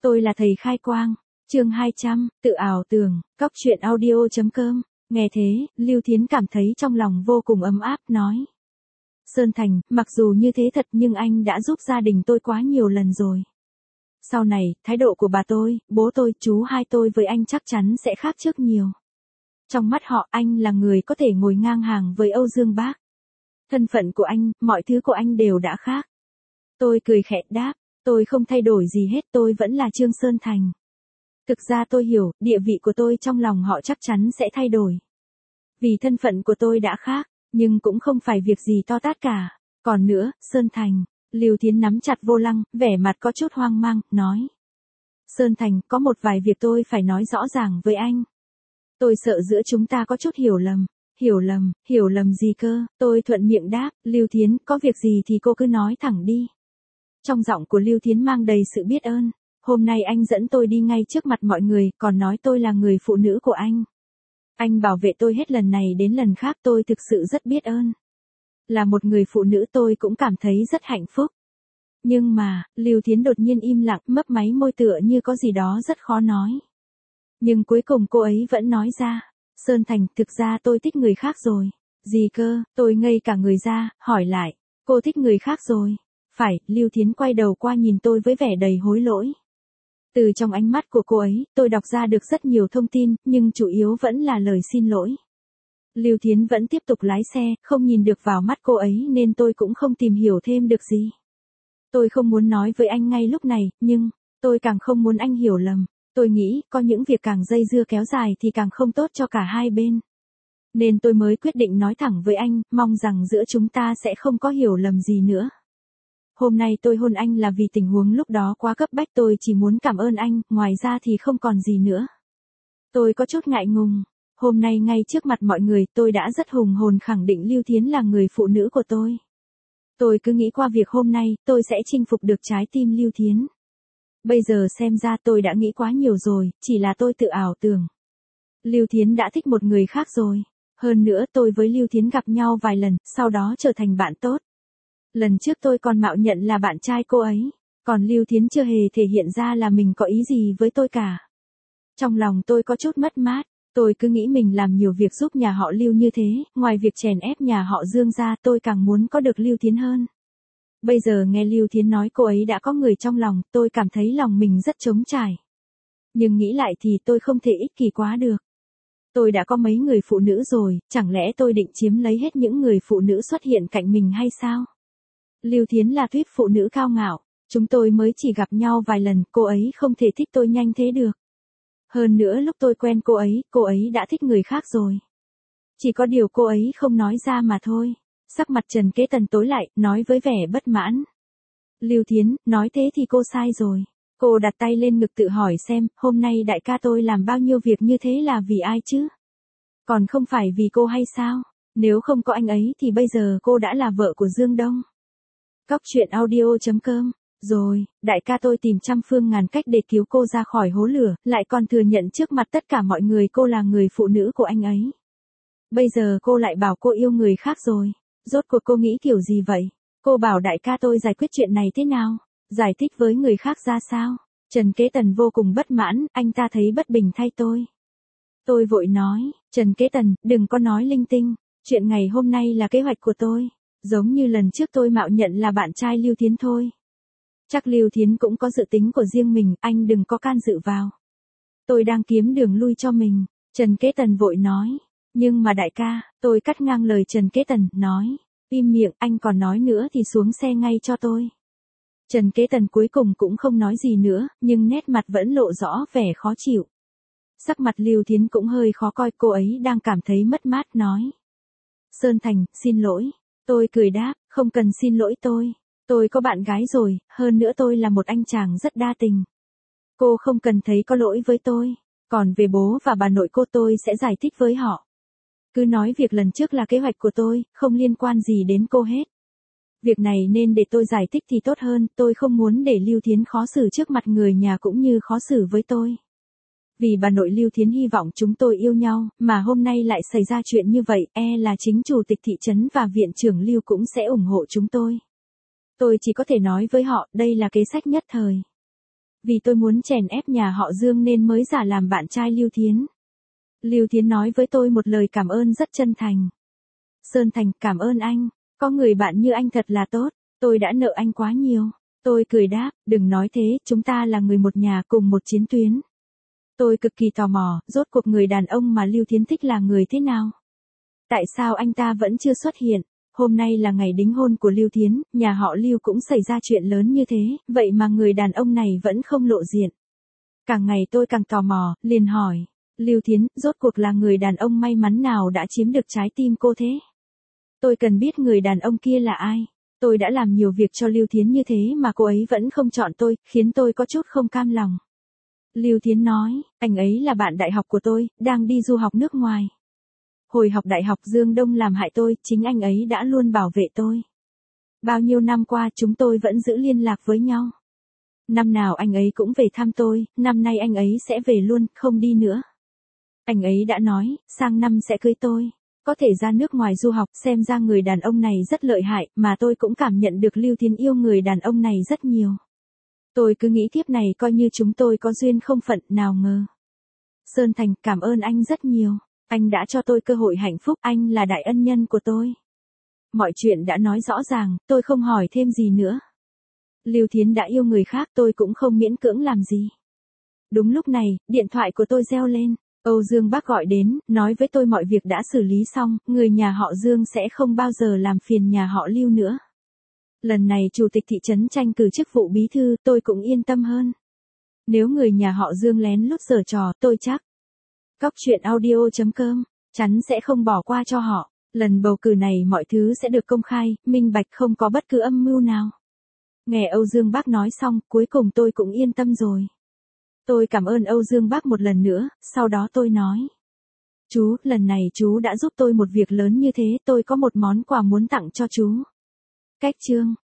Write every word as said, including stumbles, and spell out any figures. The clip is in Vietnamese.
Tôi là thầy khai quang. Chương hai trăm, tự ảo tưởng, cóc truyện audio chấm com. Nghe thế, Lưu Thiến cảm thấy trong lòng vô cùng ấm áp, nói. Sơn Thành, mặc dù như thế thật nhưng anh đã giúp gia đình tôi quá nhiều lần rồi. Sau này, thái độ của bà tôi, bố tôi, chú hai tôi với anh chắc chắn sẽ khác trước nhiều. Trong mắt họ, anh là người có thể ngồi ngang hàng với Âu Dương Bác. Thân phận của anh, mọi thứ của anh đều đã khác. Tôi cười khẽ đáp, tôi không thay đổi gì hết, tôi vẫn là Trương Sơn Thành. Thực ra tôi hiểu, địa vị của tôi trong lòng họ chắc chắn sẽ thay đổi. Vì thân phận của tôi đã khác, nhưng cũng không phải việc gì to tát cả. Còn nữa, Sơn Thành, Lưu Thiến nắm chặt vô lăng, vẻ mặt có chút hoang mang, nói. Sơn Thành, có một vài việc tôi phải nói rõ ràng với anh. Tôi sợ giữa chúng ta có chút hiểu lầm. Hiểu lầm, hiểu lầm gì cơ? Tôi thuận miệng đáp, Lưu Thiến, có việc gì thì cô cứ nói thẳng đi. Trong giọng của Lưu Thiến mang đầy sự biết ơn. Hôm nay anh dẫn tôi đi ngay trước mặt mọi người, còn nói tôi là người phụ nữ của anh. Anh bảo vệ tôi hết lần này đến lần khác, tôi thực sự rất biết ơn. Là một người phụ nữ tôi cũng cảm thấy rất hạnh phúc. Nhưng mà, Lưu Thiến đột nhiên im lặng, mấp máy môi tựa như có gì đó rất khó nói. Nhưng cuối cùng cô ấy vẫn nói ra. Sơn Thành, thực ra tôi thích người khác rồi. Gì cơ? Tôi ngây cả người ra, hỏi lại. Cô thích người khác rồi? Phải, Lưu Thiến quay đầu qua nhìn tôi với vẻ đầy hối lỗi. Từ trong ánh mắt của cô ấy, tôi đọc ra được rất nhiều thông tin, nhưng chủ yếu vẫn là lời xin lỗi. Lưu Thiến vẫn tiếp tục lái xe, không nhìn được vào mắt cô ấy nên tôi cũng không tìm hiểu thêm được gì. Tôi không muốn nói với anh ngay lúc này, nhưng, tôi càng không muốn anh hiểu lầm. Tôi nghĩ, có những việc càng dây dưa kéo dài thì càng không tốt cho cả hai bên. Nên tôi mới quyết định nói thẳng với anh, mong rằng giữa chúng ta sẽ không có hiểu lầm gì nữa. Hôm nay tôi hôn anh là vì tình huống lúc đó quá cấp bách, tôi chỉ muốn cảm ơn anh, ngoài ra thì không còn gì nữa. Tôi có chút ngại ngùng. Hôm nay ngay trước mặt mọi người, tôi đã rất hùng hồn khẳng định Lưu Thiến là người phụ nữ của tôi. Tôi cứ nghĩ qua việc hôm nay, tôi sẽ chinh phục được trái tim Lưu Thiến. Bây giờ xem ra tôi đã nghĩ quá nhiều rồi, chỉ là tôi tự ảo tưởng. Lưu Thiến đã thích một người khác rồi. Hơn nữa tôi với Lưu Thiến gặp nhau vài lần, sau đó trở thành bạn tốt. Lần trước tôi còn mạo nhận là bạn trai cô ấy, còn Lưu Thiến chưa hề thể hiện ra là mình có ý gì với tôi cả. Trong lòng tôi có chút mất mát, tôi cứ nghĩ mình làm nhiều việc giúp nhà họ Lưu như thế, ngoài việc chèn ép nhà họ Dương ra tôi càng muốn có được Lưu Thiến hơn. Bây giờ nghe Lưu Thiến nói cô ấy đã có người trong lòng, tôi cảm thấy lòng mình rất trống trải. Nhưng nghĩ lại thì tôi không thể ích kỷ quá được. Tôi đã có mấy người phụ nữ rồi, chẳng lẽ tôi định chiếm lấy hết những người phụ nữ xuất hiện cạnh mình hay sao? Lưu Thiến là tuyết phụ nữ cao ngạo, chúng tôi mới chỉ gặp nhau vài lần, cô ấy không thể thích tôi nhanh thế được. Hơn nữa lúc tôi quen cô ấy, cô ấy đã thích người khác rồi. Chỉ có điều cô ấy không nói ra mà thôi. Sắc mặt Trần Kế Tần tối lại, nói với vẻ bất mãn. Lưu Thiến, nói thế thì cô sai rồi. Cô đặt tay lên ngực tự hỏi xem, hôm nay đại ca tôi làm bao nhiêu việc như thế là vì ai chứ? Còn không phải vì cô hay sao? Nếu không có anh ấy thì bây giờ cô đã là vợ của Dương Đông. Cóc truyện audio chấm com. Rồi, đại ca tôi tìm trăm phương ngàn cách để cứu cô ra khỏi hố lửa, lại còn thừa nhận trước mặt tất cả mọi người cô là người phụ nữ của anh ấy. Bây giờ cô lại bảo cô yêu người khác rồi. Rốt cuộc cô nghĩ kiểu gì vậy? Cô bảo đại ca tôi giải quyết chuyện này thế nào? Giải thích với người khác ra sao? Trần Kế Tần vô cùng bất mãn, anh ta thấy bất bình thay tôi. Tôi vội nói, Trần Kế Tần, đừng có nói linh tinh. Chuyện ngày hôm nay là kế hoạch của tôi. Giống như lần trước tôi mạo nhận là bạn trai Lưu Thiến thôi. Chắc Lưu Thiến cũng có dự tính của riêng mình, anh đừng có can dự vào. Tôi đang kiếm đường lui cho mình. Trần Kế Tần vội nói. Nhưng mà đại ca, tôi cắt ngang lời Trần Kế Tần, nói. Im miệng, anh còn nói nữa thì xuống xe ngay cho tôi. Trần Kế Tần cuối cùng cũng không nói gì nữa, nhưng nét mặt vẫn lộ rõ vẻ khó chịu. Sắc mặt Lưu Thiến cũng hơi khó coi, cô ấy đang cảm thấy mất mát nói. Sơn Thành, xin lỗi. Tôi cười đáp, không cần xin lỗi tôi. Tôi có bạn gái rồi, hơn nữa tôi là một anh chàng rất đa tình. Cô không cần thấy có lỗi với tôi. Còn về bố và bà nội cô tôi sẽ giải thích với họ. Cứ nói việc lần trước là kế hoạch của tôi, không liên quan gì đến cô hết. Việc này nên để tôi giải thích thì tốt hơn, tôi không muốn để Lưu Thiến khó xử trước mặt người nhà cũng như khó xử với tôi. Vì bà nội Lưu Thiến hy vọng chúng tôi yêu nhau, mà hôm nay lại xảy ra chuyện như vậy, e là chính chủ tịch thị trấn và viện trưởng Lưu cũng sẽ ủng hộ chúng tôi. Tôi chỉ có thể nói với họ, đây là kế sách nhất thời. Vì tôi muốn chèn ép nhà họ Dương nên mới giả làm bạn trai Lưu Thiến. Lưu Thiến nói với tôi một lời cảm ơn rất chân thành. Sơn Thành, cảm ơn anh, có người bạn như anh thật là tốt, tôi đã nợ anh quá nhiều. Tôi cười đáp, đừng nói thế, chúng ta là người một nhà cùng một chiến tuyến. Tôi cực kỳ tò mò, rốt cuộc người đàn ông mà Lưu Thiến thích là người thế nào? Tại sao anh ta vẫn chưa xuất hiện? Hôm nay là ngày đính hôn của Lưu Thiến, nhà họ Lưu cũng xảy ra chuyện lớn như thế, vậy mà người đàn ông này vẫn không lộ diện. Càng ngày tôi càng tò mò, liền hỏi, Lưu Thiến, rốt cuộc là người đàn ông may mắn nào đã chiếm được trái tim cô thế? Tôi cần biết người đàn ông kia là ai. Tôi đã làm nhiều việc cho Lưu Thiến như thế mà cô ấy vẫn không chọn tôi, khiến tôi có chút không cam lòng. Lưu Thiến nói, anh ấy là bạn đại học của tôi, đang đi du học nước ngoài. Hồi học đại học Dương Đông làm hại tôi, chính anh ấy đã luôn bảo vệ tôi. Bao nhiêu năm qua chúng tôi vẫn giữ liên lạc với nhau. Năm nào anh ấy cũng về thăm tôi, năm nay anh ấy sẽ về luôn, không đi nữa. Anh ấy đã nói, sang năm sẽ cưới tôi. Có thể ra nước ngoài du học, xem ra người đàn ông này rất lợi hại, mà tôi cũng cảm nhận được Lưu Thiến yêu người đàn ông này rất nhiều. Tôi cứ nghĩ tiếp này coi như chúng tôi có duyên không phận, nào ngờ. Sơn Thành, cảm ơn anh rất nhiều. Anh đã cho tôi cơ hội hạnh phúc, anh là đại ân nhân của tôi. Mọi chuyện đã nói rõ ràng, tôi không hỏi thêm gì nữa. Lưu Thiến đã yêu người khác, tôi cũng không miễn cưỡng làm gì. Đúng lúc này, điện thoại của tôi reo lên. Âu Dương Bác gọi đến, nói với tôi mọi việc đã xử lý xong, người nhà họ Dương sẽ không bao giờ làm phiền nhà họ Lưu nữa. Lần này chủ tịch thị trấn tranh cử chức vụ bí thư, tôi cũng yên tâm hơn. Nếu người nhà họ Dương lén lút giở trò, tôi chắc Cóc truyện audio chấm com chắn sẽ không bỏ qua cho họ. Lần bầu cử này mọi thứ sẽ được công khai, minh bạch, không có bất cứ âm mưu nào. Nghe Âu Dương Bác nói xong, cuối cùng tôi cũng yên tâm rồi. Tôi cảm ơn Âu Dương Bác một lần nữa, sau đó tôi nói. Chú, lần này chú đã giúp tôi một việc lớn như thế, tôi có một món quà muốn tặng cho chú. Cách chương